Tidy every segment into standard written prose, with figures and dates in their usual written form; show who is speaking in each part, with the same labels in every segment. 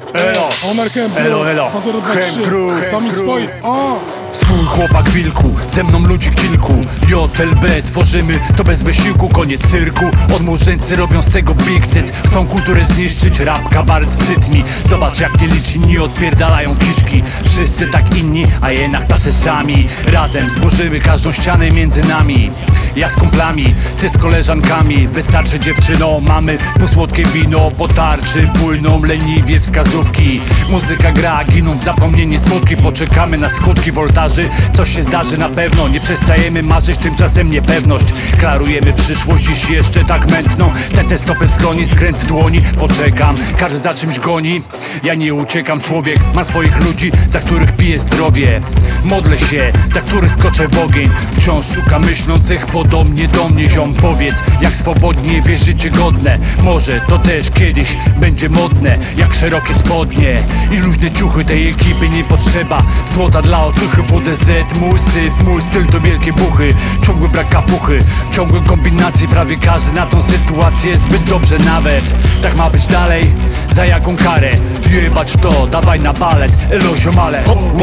Speaker 1: Elo,
Speaker 2: Elo, elo,
Speaker 1: 2023, sami swoi,
Speaker 2: Swój chłopak wilku, ze mną ludzi kilku. JLB tworzymy to bez wysiłku, koniec cyrku. Odmurzeńcy robią z tego big hit. Chcą kulturę zniszczyć, rap, kabaret, wstyd mi. Zobacz jak nieliczni odpierdalają kiszki. Wszyscy tak inni, a jednak tacy sami. Razem zburzymy każdą ścianę między nami. Ja z kumplami, ty z koleżankami. Wystarczy dziewczyno, mamy półsłodkie wino. Po tarczy płyną leniwie wskazówki. Muzyka gra, giną w zapomnienie smutki. Poczekamy na skutki woltaży. Coś się zdarzy na pewno, nie przestajemy marzyć, tymczasem niepewność. Klarujemy przyszłość, dziś jeszcze tak mętną. Te stopy w skroni, skręt w dłoni. Poczekam, każdy za czymś goni. Ja nie uciekam, człowiek, mam swoich ludzi, za których piję zdrowie. Modlę się, za których skoczę w ogień. Wciąż szukam myślących podobnie do mnie. Ziom, powiedz, jak swobodnie wierzycie godne. Może to też kiedyś będzie modne, jak szerokie spodnie i luźne ciuchy. Tej ekipy nie potrzeba złota dla otuchy. WDZ, mój syf, mój styl to wielkie buchy. Ciągły brak kapuchy, ciągłe kombinacje. Prawie każdy na tą sytuację zbyt dobrze nawet. Tak ma być dalej, za jaką karę? Jebać to, dawaj na balet, elo ziomale.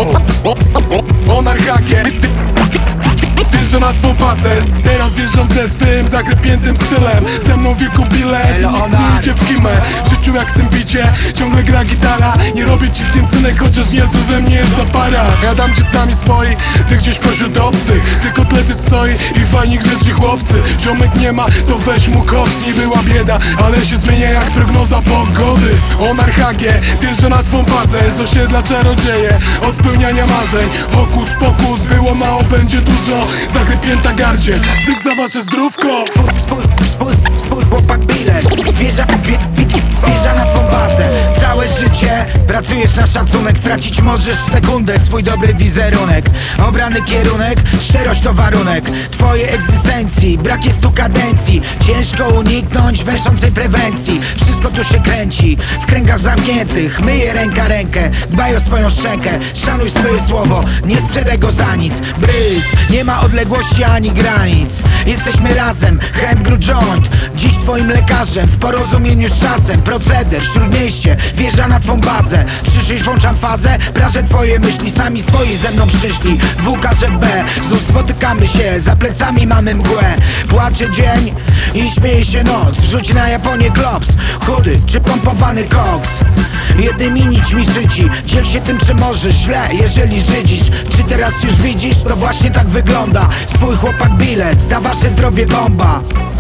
Speaker 1: Onarchagie, wjeżdża na twą bazę. Teraz wjeżdżam ze swym zakrypiętym stylem. Ze mną wilku bilet i nikt nie idzie w kimę. W życiu jak w tym bicie, ciągle gra gitara. Nie robię ci cyncynek, chociaż Jezu ze mnie jest zapara. Ja dam ci sami swoi, ty gdzieś pośród obcych. Ty kotlety stoi i fajni grzeczni chłopcy. Ziomek nie ma, to weź mu koks. Nie była bieda, ale się zmienia jak prognoza pogody. Onarchagie, wjeżdża na twą bazę. Z osiedla czarodzieje, od spełniania marzeń. Hokus pokus, było mało, będzie dużo. Zagrypięta gardziel, cyk za wasze zdrówko.
Speaker 3: Swój chłopak bilet wjeżdża na twą bazę. Całe życie pracujesz na szacunek. Stracić możesz w sekundę swój dobry wizerunek. Obrany kierunek, szczerość to warunek twojej egzystencji. Brak jest tu kadencji. Ciężko uniknąć węszącej prewencji. Wszystko tu się kręci w kręgach zamkniętych. Myję ręka rękę, dbaj o swoją szczękę. Szanuj swoje słowo, nie sprzedaj go za nic. Bryz, nie ma odległości ani granic. Jesteśmy razem, Hem Gru Joint. Dziś twoim lekarzem, w porozumieniu z czasem. Proceder, śródmieście, wjeżdża na twą bazę. 3-6 włączam fazę, prażę twoje myśli. Sami swoi ze mną przyszli, WKŻB. Znów spotykamy się, za plecami mamy mgłę. Płacze dzień i śmieje się noc. Wrzuć na Japonię klops, chudy czy pompowany koks. Jednymi nićmi życi, dziel się tym czy możesz źle, jeżeli żydzisz. Czy teraz już widzisz, to właśnie tak wygląda. Swój chłopak bilet, za wasze zdrowie bomba.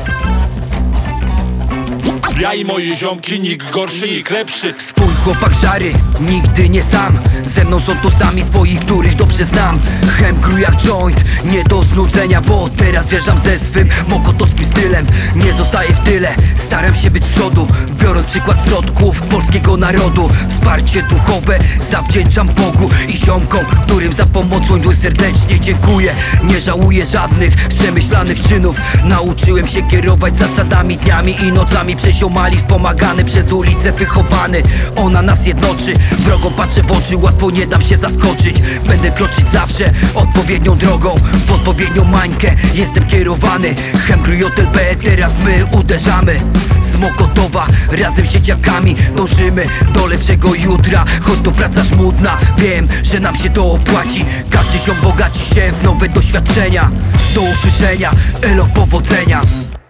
Speaker 2: Ja i moje ziomki, nikt gorszy, nikt lepszy.
Speaker 4: Swój chłopak żary, nigdy nie sam. Ze mną są to sami swoich, których dobrze znam. Hem Gru jak joint, nie do znudzenia. Bo teraz wjeżdżam ze swym mokotowskim stylem. Nie zostaję w tyle, staram się być z przodu. Biorąc przykład z przodków polskiego narodu. Wsparcie duchowe zawdzięczam Bogu i ziomkom, którym za pomocą idę serdecznie dziękuję. Nie żałuję żadnych przemyślanych czynów. Nauczyłem się kierować zasadami dniami i nocami. Mali wspomagany, przez ulicę wychowany. Ona nas jednoczy, wrogom patrzę w oczy. Łatwo nie dam się zaskoczyć. Będę kroczyć zawsze odpowiednią drogą, w odpowiednią mańkę jestem kierowany. Hem Gru JLB, teraz my uderzamy. Z Mokotowa, razem z dzieciakami dążymy do lepszego jutra. Choć to praca żmudna, wiem, że nam się to opłaci. Każdy ziom bogaci się w nowe doświadczenia. Do usłyszenia, elo, powodzenia.